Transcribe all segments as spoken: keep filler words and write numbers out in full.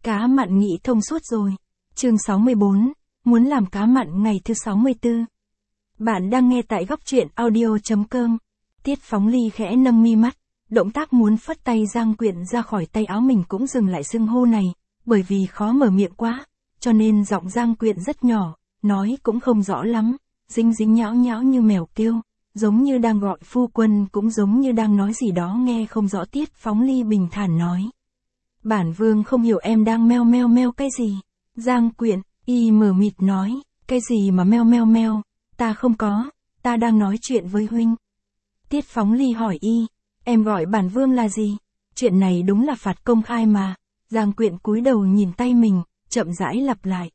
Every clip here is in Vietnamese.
Cá mặn nghĩ thông suốt rồi. Chương sáu mươi bốn, muốn làm cá mặn ngày thứ sáu mươi tư. Bạn đang nghe tại góc truyện audio chấm com. Tiết Phóng Ly khẽ nâng mi mắt, động tác muốn phất tay Giang Quyện ra khỏi tay áo mình cũng dừng lại xưng hô này, bởi vì khó mở miệng quá, cho nên giọng Giang Quyện rất nhỏ, nói cũng không rõ lắm, dính dính nhão nhão như mèo kêu, giống như đang gọi phu quân cũng giống như đang nói gì đó nghe không rõ. Tiết Phóng Ly bình thản nói. Bản vương không hiểu em đang meo meo meo cái gì. Giang Quyện, y mờ mịt nói, cái gì mà meo meo meo, ta không có, ta đang nói chuyện với huynh. Tiết Phóng Ly hỏi y, em gọi bản vương là gì? Chuyện này đúng là phạt công khai mà. Giang Quyện cúi đầu nhìn tay mình, chậm rãi lặp lại.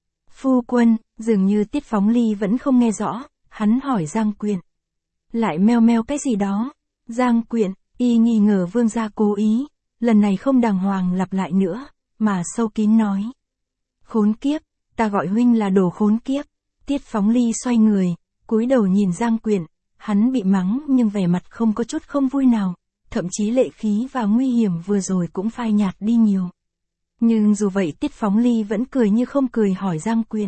Phu quân, dường như Tiết Phóng Ly vẫn không nghe rõ, hắn hỏi Giang Quyện. Lại meo meo cái gì đó? Giang Quyện, y nghi ngờ vương gia cố ý, lần này không đàng hoàng lặp lại nữa, mà sâu kín nói. Khốn kiếp, ta gọi huynh là đồ khốn kiếp. Tiết Phóng Ly xoay người, cúi đầu nhìn Giang Quyện, hắn bị mắng nhưng vẻ mặt không có chút không vui nào, thậm chí lệ khí và nguy hiểm vừa rồi cũng phai nhạt đi nhiều. Nhưng dù vậy Tiết Phóng Ly vẫn cười như không cười hỏi Giang Quyện.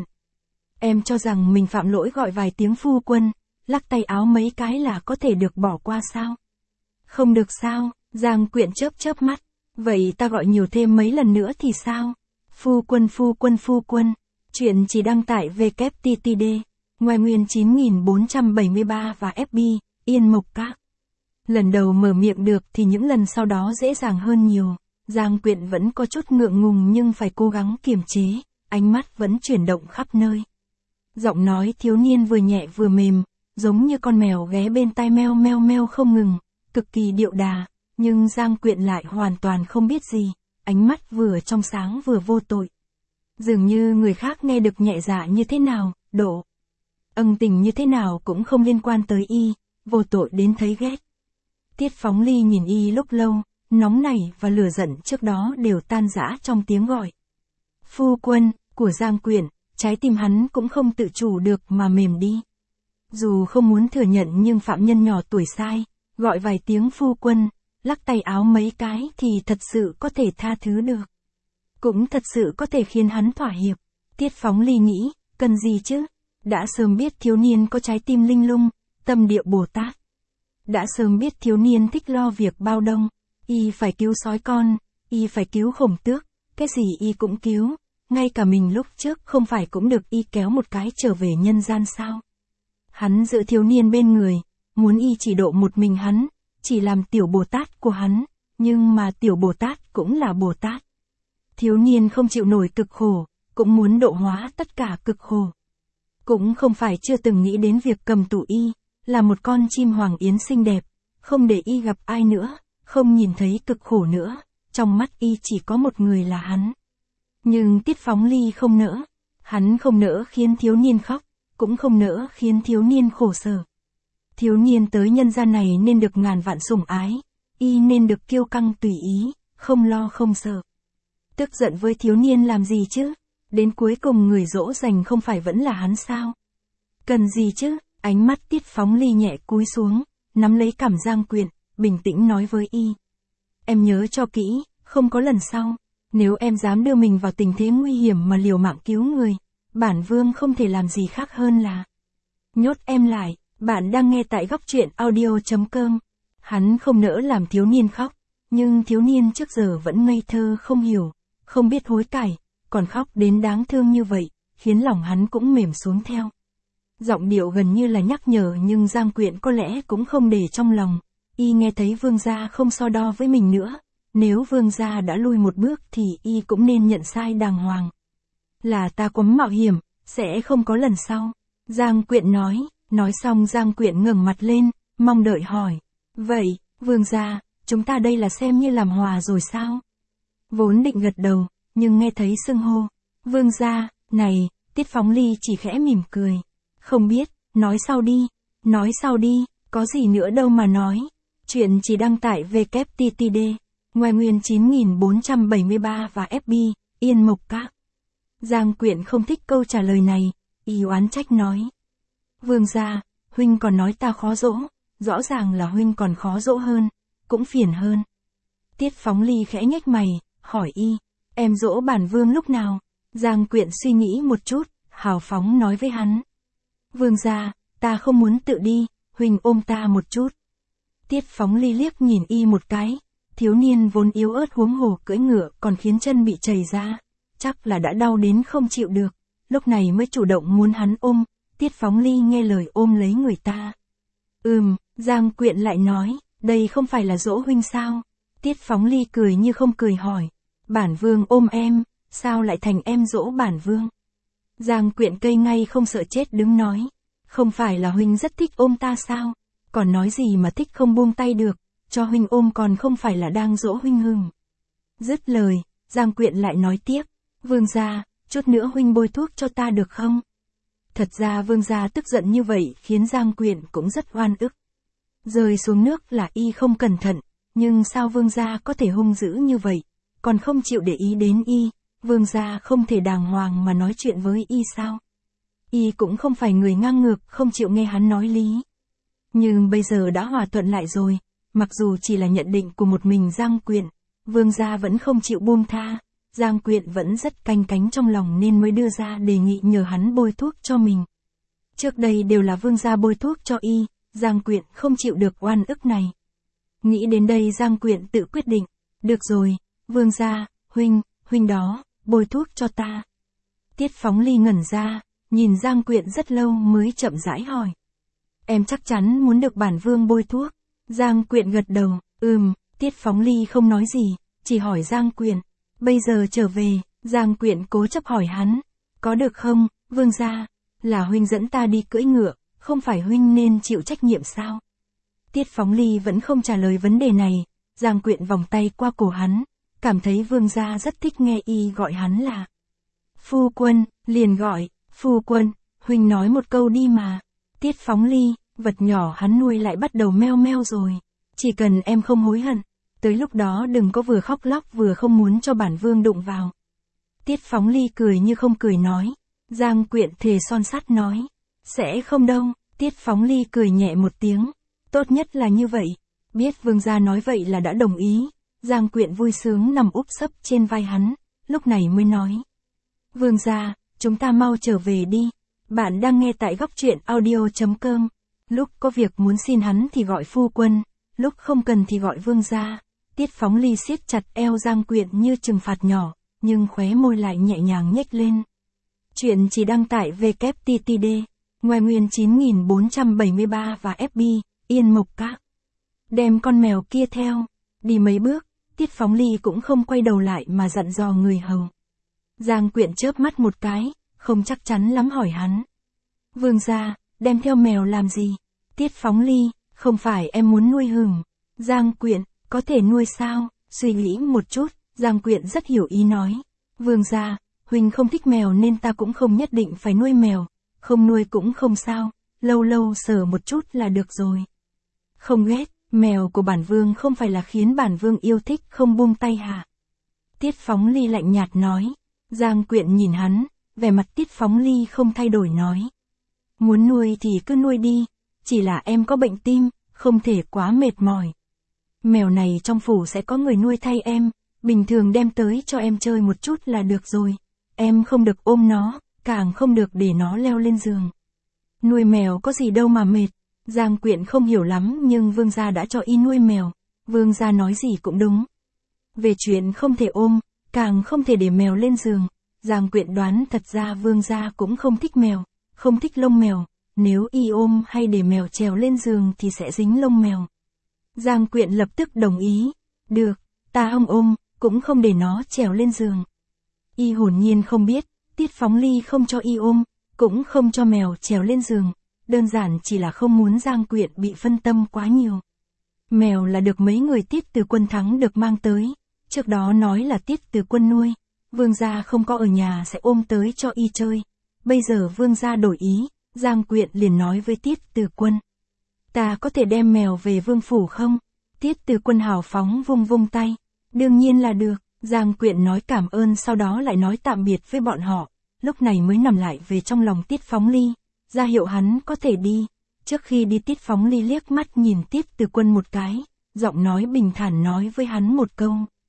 Em cho rằng mình phạm lỗi gọi vài tiếng phu quân, lắc tay áo mấy cái là có thể được bỏ qua sao? Không được sao? Giang Quyện chớp chớp mắt. Vậy ta gọi nhiều thêm mấy lần nữa thì sao? Phu quân phu quân phu quân. Chuyện chỉ đăng tải vê kép tê tê đê, ngoài nguyên chín nghìn bốn trăm bảy mươi ba và ép bê, Yên Mộc Các. Lần đầu mở miệng được thì những lần sau đó dễ dàng hơn nhiều. Giang Quyện vẫn có chút ngượng ngùng nhưng phải cố gắng kiềm chế, ánh mắt vẫn chuyển động khắp nơi. Giọng nói thiếu niên vừa nhẹ vừa mềm, giống như con mèo ghé bên tai meo meo meo không ngừng, cực kỳ điệu đà, nhưng Giang Quyện lại hoàn toàn không biết gì, ánh mắt vừa trong sáng vừa vô tội. Dường như người khác nghe được nhẹ dạ như thế nào, độ ân tình như thế nào cũng không liên quan tới y, vô tội đến thấy ghét. Tiết Phóng Ly nhìn y lúc lâu, nóng nảy và lửa giận trước đó đều tan rã trong tiếng gọi. Phu quân, của Giang Quyện, trái tim hắn cũng không tự chủ được mà mềm đi. Dù không muốn thừa nhận nhưng phạm nhân nhỏ tuổi sai, gọi vài tiếng phu quân, lắc tay áo mấy cái thì thật sự có thể tha thứ được. Cũng thật sự có thể khiến hắn thỏa hiệp. Tiết Phóng Ly nghĩ, cần gì chứ? Đã sớm biết thiếu niên có trái tim linh lung, tâm địa Bồ Tát. Đã sớm biết thiếu niên thích lo việc bao đông, y phải cứu sói con, y phải cứu Khổng Tước, cái gì y cũng cứu, ngay cả mình lúc trước không phải cũng được y kéo một cái trở về nhân gian sao? Hắn giữ thiếu niên bên người, muốn y chỉ độ một mình hắn, chỉ làm tiểu Bồ Tát của hắn, nhưng mà tiểu Bồ Tát cũng là Bồ Tát. Thiếu niên không chịu nổi cực khổ, cũng muốn độ hóa tất cả cực khổ. Cũng không phải chưa từng nghĩ đến việc cầm tù y, là một con chim hoàng yến xinh đẹp, không để y gặp ai nữa, không nhìn thấy cực khổ nữa, trong mắt y chỉ có một người là hắn. Nhưng Tiết Phóng Ly không nỡ, hắn không nỡ khiến thiếu niên khóc, cũng không nỡ khiến thiếu niên khổ sở. Thiếu niên tới nhân gian này nên được ngàn vạn sủng ái, y nên được kiêu căng tùy ý, không lo không sợ. Tức giận với thiếu niên làm gì chứ? Đến cuối cùng người dỗ dành không phải vẫn là hắn sao? Cần gì chứ? Ánh mắt Tiết Phóng Ly nhẹ cúi xuống, nắm lấy cằm Giang Quyện, bình tĩnh nói với y. Em nhớ cho kỹ, không có lần sau, nếu em dám đưa mình vào tình thế nguy hiểm mà liều mạng cứu người, bản vương không thể làm gì khác hơn là nhốt em lại. Bạn đang nghe tại góc truyện audio chấm com. Hắn không nỡ làm thiếu niên khóc, nhưng thiếu niên trước giờ vẫn ngây thơ không hiểu, không biết hối cải, còn khóc đến đáng thương như vậy, khiến lòng hắn cũng mềm xuống theo. Giọng điệu gần như là nhắc nhở nhưng Giang Quyện có lẽ cũng không để trong lòng, y nghe thấy vương gia không so đo với mình nữa, nếu vương gia đã lui một bước thì y cũng nên nhận sai đàng hoàng. Là ta quấm mạo hiểm, sẽ không có lần sau. Giang Quyện nói, nói xong Giang Quyện ngẩng mặt lên, mong đợi hỏi. Vậy, vương gia, chúng ta đây là xem như làm hòa rồi sao? Vốn định gật đầu, nhưng nghe thấy xưng hô. Vương gia, này, Tiết Phóng Ly chỉ khẽ mỉm cười. Không biết, nói sau đi, nói sau đi, có gì nữa đâu mà nói. Chuyện chỉ đăng tải vê kép tê tê đê, ngoài nguyên chín nghìn bốn trăm bảy mươi ba và ép bê, Yên Mộc Các. Giang Quyện không thích câu trả lời này, y oán trách nói. Vương gia, huynh còn nói ta khó dỗ, rõ ràng là huynh còn khó dỗ hơn, cũng phiền hơn. Tiết Phóng Ly khẽ nhếch mày, hỏi y, Em dỗ bản vương lúc nào? Giang Quyện suy nghĩ một chút, hào phóng nói với hắn. Vương gia, ta không muốn tự đi, huynh ôm ta một chút. Tiết Phóng Ly liếc nhìn y một cái, thiếu niên vốn yếu ớt huống hồ cưỡi ngựa còn khiến chân bị chảy ra, chắc là đã đau đến không chịu được, lúc này mới chủ động muốn hắn ôm. Tiết Phóng Ly nghe lời ôm lấy người ta. Ừm, Giang Quyện lại nói, đây không phải là dỗ huynh sao? Tiết Phóng Ly cười như không cười hỏi, bản vương ôm em, sao lại thành em dỗ bản vương? Giang Quyện cây ngay không sợ chết đứng nói, không phải là huynh rất thích ôm ta sao? Còn nói gì mà thích không buông tay được, cho huynh ôm còn không phải là đang dỗ huynh hừng. Dứt lời, Giang Quyện lại nói tiếp, vương gia, chút nữa huynh bôi thuốc cho ta được không? Thật ra vương gia tức giận như vậy khiến Giang Quyện cũng rất oan ức. Rơi xuống nước là y không cẩn thận, nhưng sao vương gia có thể hung dữ như vậy, còn không chịu để ý đến y, vương gia không thể đàng hoàng mà nói chuyện với y sao? Y cũng không phải người ngang ngược không chịu nghe hắn nói lý. Nhưng bây giờ đã hòa thuận lại rồi, mặc dù chỉ là nhận định của một mình Giang Quyện, vương gia vẫn không chịu buông tha. Giang Quyện vẫn rất canh cánh trong lòng nên mới đưa ra đề nghị nhờ hắn bôi thuốc cho mình. Trước đây đều là vương gia bôi thuốc cho y, Giang Quyện không chịu được oan ức này. Nghĩ đến đây Giang Quyện tự quyết định, được rồi, vương gia, huynh, huynh đó, bôi thuốc cho ta. Tiết Phóng Ly ngẩn ra, nhìn Giang Quyện rất lâu mới chậm rãi hỏi. Em chắc chắn muốn được bản vương bôi thuốc. Giang Quyện gật đầu, ừm, Tiết Phóng Ly không nói gì, chỉ hỏi Giang Quyện. Bây giờ trở về, Giang Quyện cố chấp hỏi hắn, có được không, vương gia, là huynh dẫn ta đi cưỡi ngựa, không phải huynh nên chịu trách nhiệm sao? Tiết Phóng Ly vẫn không trả lời vấn đề này, Giang Quyện vòng tay qua cổ hắn, cảm thấy vương gia rất thích nghe y gọi hắn là phu quân, liền gọi, phu quân, huynh nói một câu đi mà. Tiết Phóng Ly, vật nhỏ hắn nuôi lại bắt đầu meo meo rồi, chỉ cần em không hối hận, tới lúc đó đừng có vừa khóc lóc vừa không muốn cho bản vương đụng vào. Tiết Phóng Ly cười như không cười nói, Giang Quyện thề son sắt nói, sẽ không đâu. Tiết Phóng Ly cười nhẹ một tiếng, tốt nhất là như vậy. Biết vương gia nói vậy là đã đồng ý, Giang Quyện vui sướng nằm úp sấp trên vai hắn, lúc này mới nói. Vương gia, chúng ta mau trở về đi, bạn đang nghe tại góc truyện audio chấm com. Lúc có việc muốn xin hắn thì gọi phu quân, lúc không cần thì gọi vương gia. Tiết Phóng Ly siết chặt eo Giang Quyện như trừng phạt nhỏ, nhưng khóe môi lại nhẹ nhàng nhếch lên. Chuyện chỉ đăng tải vê kép tê tê đê, ngoài nguyên chín nghìn bốn trăm bảy mươi ba và ép bê, Yên Mộc Các. Đem con mèo kia theo, đi mấy bước, Tiết Phóng Ly cũng không quay đầu lại mà dặn dò người hầu. Giang Quyện chớp mắt một cái, không chắc chắn lắm hỏi hắn. Vương gia, đem theo mèo làm gì? Tiết Phóng Ly, không phải em muốn nuôi hừng. Giang Quyện, có thể nuôi sao? Suy nghĩ một chút, Giang Quyện rất hiểu ý nói. Vương gia, huynh không thích mèo nên ta cũng không nhất định phải nuôi mèo, không nuôi cũng không sao, lâu lâu sờ một chút là được rồi. Không ghét, mèo của bản vương không phải là khiến bản vương yêu thích không buông tay hả? Tiết Phóng Ly lạnh nhạt nói. Giang Quyện nhìn hắn, vẻ mặt Tiết Phóng Ly không thay đổi nói. Muốn nuôi thì cứ nuôi đi, chỉ là em có bệnh tim, không thể quá mệt mỏi. Mèo này trong phủ sẽ có người nuôi thay em, bình thường đem tới cho em chơi một chút là được rồi. Em không được ôm nó, càng không được để nó leo lên giường. Nuôi mèo có gì đâu mà mệt. Giang Quyện không hiểu lắm nhưng vương gia đã cho y nuôi mèo, vương gia nói gì cũng đúng. Về chuyện không thể ôm, càng không thể để mèo lên giường, Giang Quyện đoán thật ra vương gia cũng không thích mèo, không thích lông mèo, nếu y ôm hay để mèo trèo lên giường thì sẽ dính lông mèo. Giang Quyện lập tức đồng ý, được, ta không ôm, cũng không để nó trèo lên giường. Y hồn nhiên không biết, Tiết Phóng Ly không cho y ôm, cũng không cho mèo trèo lên giường, đơn giản chỉ là không muốn Giang Quyện bị phân tâm quá nhiều. Mèo là được mấy người Tiết Từ Quân thắng được mang tới, trước đó nói là Tiết Từ Quân nuôi, vương gia không có ở nhà sẽ ôm tới cho y chơi. Bây giờ vương gia đổi ý, Giang Quyện liền nói với Tiết Từ Quân. Ta có thể đem mèo về vương phủ không? Tiết Từ Quân hào phóng vung vung tay. Đương nhiên là được, Giang Quyện nói cảm ơn sau đó lại nói tạm biệt với bọn họ, lúc này mới nằm lại về trong lòng Tiết Phóng Ly, ra hiệu hắn có thể đi. Trước khi đi Tiết Phóng Ly liếc mắt nhìn Tiết Từ Quân một cái, giọng nói bình thản nói với hắn một câu.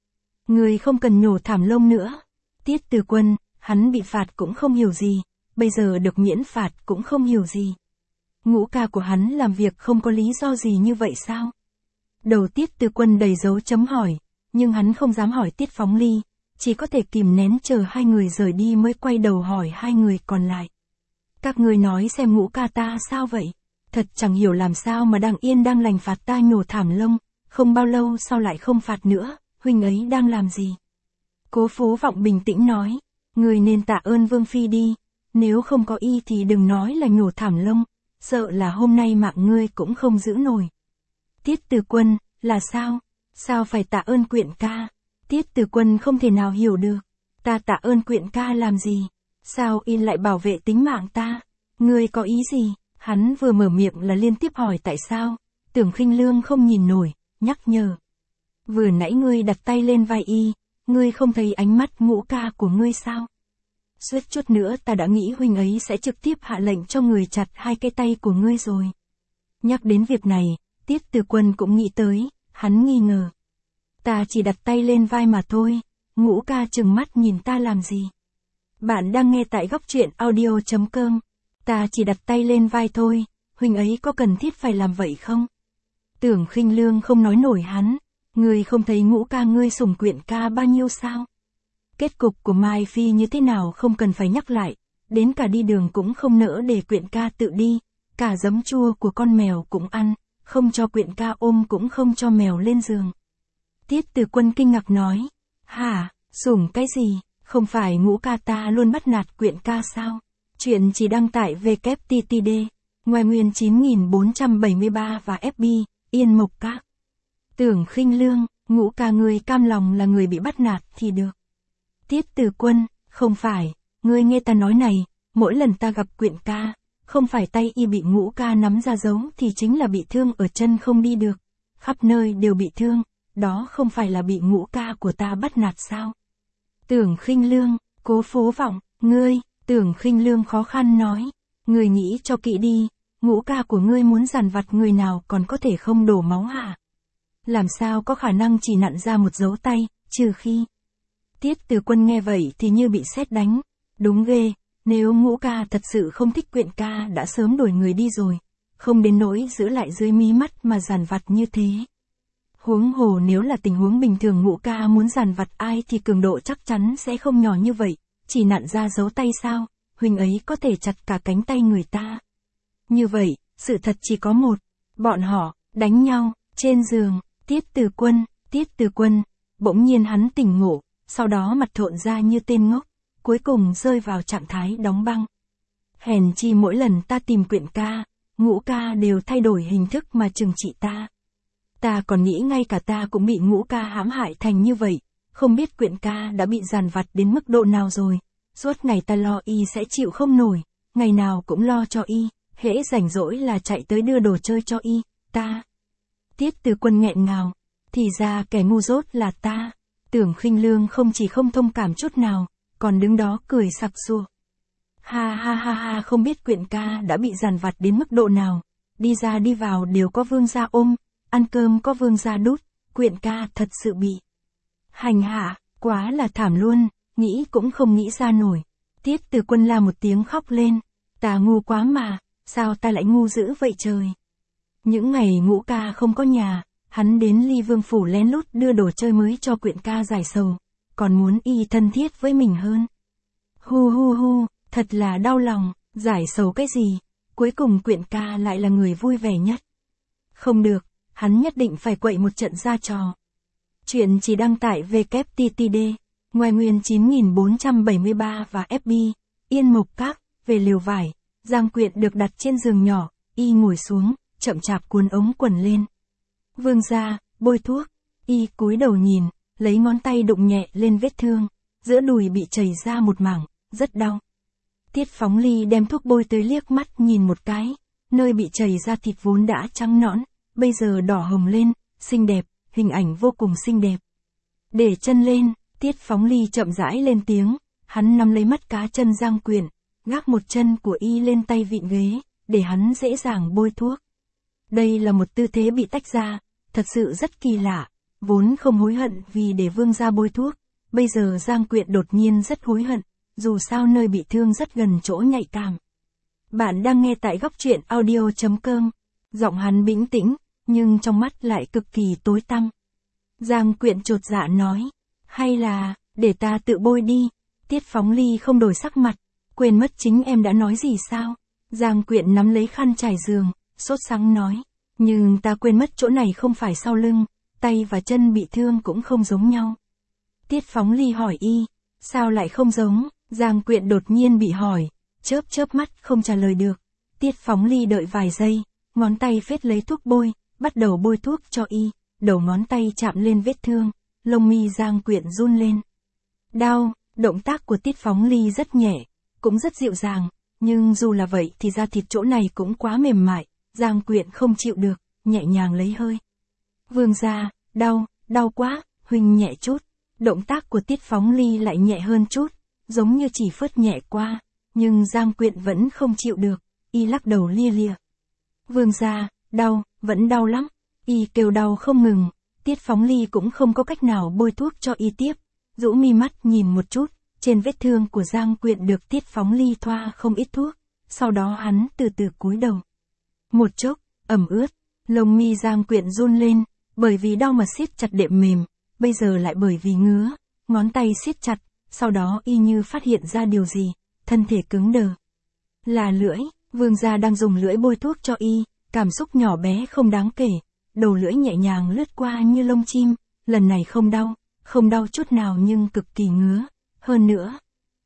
Ngươi không cần nhổ thảm lông nữa. Tiết Từ Quân, hắn bị phạt cũng không hiểu gì, bây giờ được miễn phạt cũng không hiểu gì. Ngũ ca của hắn làm việc không có lý do gì như vậy sao? Đầu Tiết Từ Quân đầy dấu chấm hỏi, nhưng hắn không dám hỏi Tiết Phóng Ly, chỉ có thể kìm nén chờ hai người rời đi mới quay đầu hỏi hai người còn lại. Các ngươi nói xem ngũ ca ta sao vậy? Thật chẳng hiểu làm sao mà đang yên đang lành phạt ta nhổ thảm lông, không bao lâu sau lại không phạt nữa, huynh ấy đang làm gì? Cố Phố Vọng bình tĩnh nói, ngươi nên tạ ơn Vương Phi đi, nếu không có y thì đừng nói là nhổ thảm lông, sợ là hôm nay mạng ngươi cũng không giữ nổi. Tiết Từ Quân, là sao? Sao phải tạ ơn Quyện ca? Tiết Từ Quân không thể nào hiểu được. Ta tạ ơn Quyện ca làm gì? Sao y lại bảo vệ tính mạng ta? Ngươi có ý gì? Hắn vừa mở miệng là liên tiếp hỏi tại sao. Tưởng Khinh Lương không nhìn nổi, nhắc nhở. Vừa nãy ngươi đặt tay lên vai y, ngươi không thấy ánh mắt ngũ ca của ngươi sao? Suýt chút nữa ta đã nghĩ huynh ấy sẽ trực tiếp hạ lệnh cho người chặt hai cái tay của ngươi rồi. Nhắc đến việc này, Tiết Từ Quân cũng nghĩ tới, hắn nghi ngờ. Ta chỉ đặt tay lên vai mà thôi, ngũ ca trừng mắt nhìn ta làm gì? Bạn đang nghe tại góc truyện audio chấm com. Ta chỉ đặt tay lên vai thôi, huynh ấy có cần thiết phải làm vậy không? Tưởng Khinh Lương không nói nổi hắn, ngươi không thấy ngũ ca ngươi sủng Quyện ca bao nhiêu sao? Kết cục của Mai Phi như thế nào không cần phải nhắc lại, đến cả đi đường cũng không nỡ để Quyện ca tự đi, cả giấm chua của con mèo cũng ăn, không cho Quyện ca ôm cũng không cho mèo lên giường. Tiết Từ Quân kinh ngạc nói, hả, sủng cái gì, không phải ngũ ca ta luôn bắt nạt Quyện ca sao? Chuyện chỉ đăng tải vê kép tê tê đê, ngoài nguyên chín nghìn bốn trăm bảy mươi ba và ép bê, Yên Mộc Các. Tưởng Khinh Lương, ngũ ca ngươi cam lòng là người bị bắt nạt thì được. Tiết Từ Quân, không phải, ngươi nghe ta nói này, mỗi lần ta gặp Quyện ca, không phải tay y bị ngũ ca nắm ra giấu thì chính là bị thương ở chân không đi được, khắp nơi đều bị thương, đó không phải là bị ngũ ca của ta bắt nạt sao? Tưởng Khinh Lương, Cố Phố Vọng, ngươi, Tưởng Khinh Lương khó khăn nói, ngươi nghĩ cho kỹ đi, ngũ ca của ngươi muốn giàn vặt người nào còn có thể không đổ máu hả? Làm sao có khả năng chỉ nặn ra một dấu tay, trừ khi... Tiết Từ Quân nghe vậy thì như bị sét đánh, đúng ghê, nếu ngũ ca thật sự không thích Quyện ca đã sớm đổi người đi rồi, không đến nỗi giữ lại dưới mí mắt mà giàn vặt như thế. Huống hồ nếu là tình huống bình thường ngũ ca muốn giàn vặt ai thì cường độ chắc chắn sẽ không nhỏ như vậy, chỉ nặn ra dấu tay sao, huynh ấy có thể chặt cả cánh tay người ta. Như vậy, sự thật chỉ có một, bọn họ, đánh nhau, trên giường, Tiết Từ Quân, Tiết Từ Quân, bỗng nhiên hắn tỉnh ngộ, sau đó mặt trộn ra như tên ngốc, cuối cùng rơi vào trạng thái đóng băng. Hèn chi mỗi lần ta tìm Quyện ca, ngũ ca đều thay đổi hình thức mà trừng trị ta. Ta còn nghĩ ngay cả ta cũng bị ngũ ca hãm hại thành như vậy, không biết Quyện ca đã bị giàn vặt đến mức độ nào rồi. Suốt ngày ta lo y sẽ chịu không nổi, ngày nào cũng lo cho y, hễ rảnh rỗi là chạy tới đưa đồ chơi cho y, ta. Tiết Từ Quân nghẹn ngào, thì ra kẻ ngu dốt là ta. Tưởng Khinh Lương không chỉ không thông cảm chút nào, còn đứng đó cười sặc sụa. Ha ha ha ha, không biết Quyện ca đã bị giàn vặt đến mức độ nào, đi ra đi vào đều có vương gia ôm, ăn cơm có vương gia đút, Quyện ca thật sự bị hành hạ, quá là thảm luôn, nghĩ cũng không nghĩ ra nổi. Tiết Từ Quân la một tiếng khóc lên, ta ngu quá mà, sao ta lại ngu dữ vậy trời. Những ngày ngũ ca không có nhà, hắn đến Ly Vương phủ lén lút đưa đồ chơi mới cho Quyện ca giải sầu, còn muốn y thân thiết với mình hơn. Hu hu hu, thật là đau lòng, giải sầu cái gì, cuối cùng Quyện ca lại là người vui vẻ nhất. Không được, hắn nhất định phải quậy một trận ra trò. Chuyện chỉ đăng tải vê kép tê tê đê, ngoài nguyên chín nghìn bốn trăm bảy mươi ba và ép bê, Yên Mộc Các, về lều vải, Giang Quyện được đặt trên giường nhỏ, y ngồi xuống, chậm chạp cuốn ống quần lên. Vương gia, bôi thuốc, y cúi đầu nhìn, lấy ngón tay đụng nhẹ lên vết thương, giữa đùi bị chảy ra một mảng, rất đau. Tiết Phóng Ly đem thuốc bôi tới liếc mắt nhìn một cái, nơi bị chảy ra thịt vốn đã trắng nõn, bây giờ đỏ hồng lên, xinh đẹp, hình ảnh vô cùng xinh đẹp. Để chân lên, Tiết Phóng Ly chậm rãi lên tiếng, hắn nắm lấy mắt cá chân Giang Quyện, gác một chân của y lên tay vịn ghế, để hắn dễ dàng bôi thuốc. Đây là một tư thế bị tách ra, thật sự rất kỳ lạ, vốn không hối hận vì để vương gia bôi thuốc, bây giờ Giang Quyện đột nhiên rất hối hận, dù sao nơi bị thương rất gần chỗ nhạy cảm. Bạn đang nghe tại góc truyện audio chấm com, giọng hắn bình tĩnh, nhưng trong mắt lại cực kỳ tối tăm. Giang Quyện chột dạ nói, hay là, để ta tự bôi đi. Tiết Phóng Ly không đổi sắc mặt, quên mất chính em đã nói gì sao. Giang Quyện nắm lấy khăn trải giường, sốt sắng nói, nhưng ta quên mất chỗ này không phải sau lưng, tay và chân bị thương cũng không giống nhau. Tiết Phóng Ly hỏi y, sao lại không giống? Giang Quyện đột nhiên bị hỏi, chớp chớp mắt không trả lời được. Tiết Phóng Ly đợi vài giây, ngón tay phết lấy thuốc bôi, bắt đầu bôi thuốc cho y, đầu ngón tay chạm lên vết thương, lông mi Giang Quyện run lên. Đau, động tác của Tiết Phóng Ly rất nhẹ, cũng rất dịu dàng, nhưng dù là vậy thì da thịt chỗ này cũng quá mềm mại, Giang Quyện không chịu được, nhẹ nhàng lấy hơi. Vương gia, đau, đau quá, huynh nhẹ chút. Động tác của Tiết Phóng Ly lại nhẹ hơn chút, giống như chỉ phớt nhẹ qua, nhưng Giang Quyện vẫn không chịu được, y lắc đầu lia lịa. Vương gia, đau, vẫn đau lắm, y kêu đau không ngừng, Tiết Phóng Ly cũng không có cách nào bôi thuốc cho y tiếp, rũ mi mắt nhìn một chút, trên vết thương của Giang Quyện được Tiết Phóng Ly thoa không ít thuốc, sau đó hắn từ từ cúi đầu. Một chốc, ẩm ướt, lông mi Giang Quyện run lên, bởi vì đau mà siết chặt đệm mềm, bây giờ lại bởi vì ngứa, ngón tay siết chặt, sau đó y như phát hiện ra điều gì, thân thể cứng đờ. Là lưỡi, vương gia đang dùng lưỡi bôi thuốc cho y, cảm xúc nhỏ bé không đáng kể, đầu lưỡi nhẹ nhàng lướt qua như lông chim, lần này không đau, không đau chút nào nhưng cực kỳ ngứa, hơn nữa.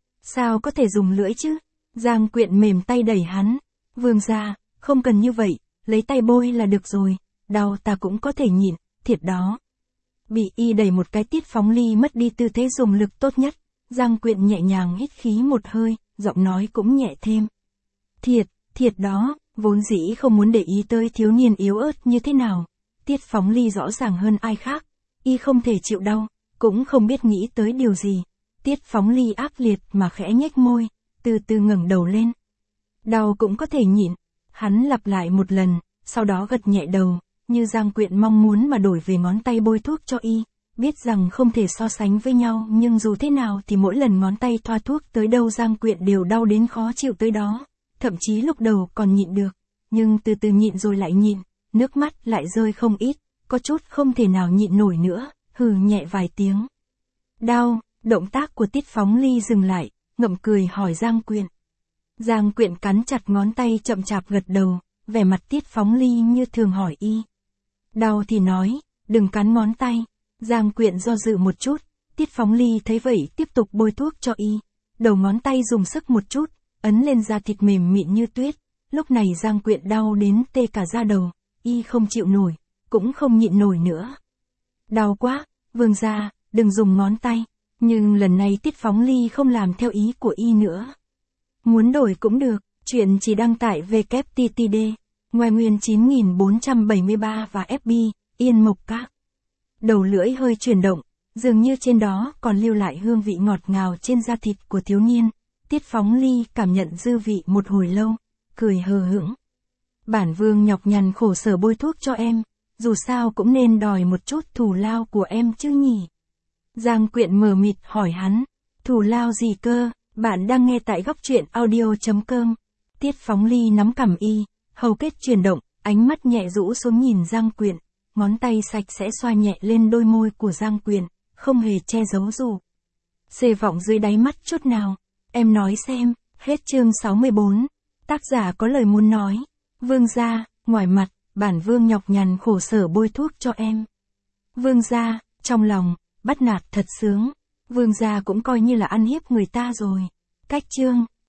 Sao có thể dùng lưỡi chứ? Giang Quyện mềm tay đẩy hắn, vương gia, không cần như vậy, lấy tay bôi là được rồi, đau ta cũng có thể nhịn, thiệt đó. Bị y đẩy một cái Tiết Phóng Ly mất đi tư thế dùng lực tốt nhất, Giang Quyện nhẹ nhàng hít khí một hơi, giọng nói cũng nhẹ thêm. Thiệt, thiệt đó, vốn dĩ không muốn để ý tới thiếu niên yếu ớt như thế nào. Tiết Phóng Ly rõ ràng hơn ai khác, y không thể chịu đau, cũng không biết nghĩ tới điều gì. Tiết Phóng Ly ác liệt mà khẽ nhếch môi, từ từ ngẩng đầu lên. Đau cũng có thể nhịn, hắn lặp lại một lần, sau đó gật nhẹ đầu, như Giang Quyện mong muốn mà đổi về ngón tay bôi thuốc cho y, biết rằng không thể so sánh với nhau nhưng dù thế nào thì mỗi lần ngón tay thoa thuốc tới đâu Giang Quyện đều đau đến khó chịu tới đó, thậm chí lúc đầu còn nhịn được, nhưng từ từ nhịn rồi lại nhịn, nước mắt lại rơi không ít, có chút không thể nào nhịn nổi nữa, hừ nhẹ vài tiếng. Đau, động tác của Tiết Phóng Ly dừng lại, ngậm cười hỏi Giang Quyện. Giang Quyện cắn chặt ngón tay chậm chạp gật đầu, vẻ mặt Tiết Phóng Ly như thường hỏi y. Đau thì nói, đừng cắn ngón tay. Giang Quyện do dự một chút, Tiết Phóng Ly thấy vậy tiếp tục bôi thuốc cho y. Đầu ngón tay dùng sức một chút, ấn lên da thịt mềm mịn như tuyết. Lúc này Giang Quyện đau đến tê cả da đầu, y không chịu nổi, cũng không nhịn nổi nữa. Đau quá, vương gia, đừng dùng ngón tay. Nhưng lần này Tiết Phóng Ly không làm theo ý của y nữa. Muốn đổi cũng được, chuyện chỉ đăng tải vê kép tê tê đê, ngoài nguyên chín nghìn bốn trăm bảy mươi ba và ép bê, Yên Mộc Các. Đầu lưỡi hơi chuyển động, dường như trên đó còn lưu lại hương vị ngọt ngào trên da thịt của thiếu niên. Tiết Phóng Ly cảm nhận dư vị một hồi lâu, cười hờ hững. Bản vương nhọc nhằn khổ sở bôi thuốc cho em, dù sao cũng nên đòi một chút thù lao của em chứ nhỉ. Giang Quyện mờ mịt hỏi hắn, thù lao gì cơ? Bạn đang nghe tại góc truyện audio chấm com. Tiết Phóng Ly nắm cằm y, hầu kết chuyển động, ánh mắt nhẹ rũ xuống nhìn Giang Quyện, ngón tay sạch sẽ xoa nhẹ lên đôi môi của Giang Quyện, không hề che giấu dù xề vọng dưới đáy mắt chút nào. Em nói xem, hết chương sáu mươi bốn. Tác giả có lời muốn nói. Vương gia, ngoài mặt, bản vương nhọc nhằn khổ sở bôi thuốc cho em. Vương gia, trong lòng, bắt nạt thật sướng. Vương gia cũng coi như là ăn hiếp người ta rồi. Cách chương.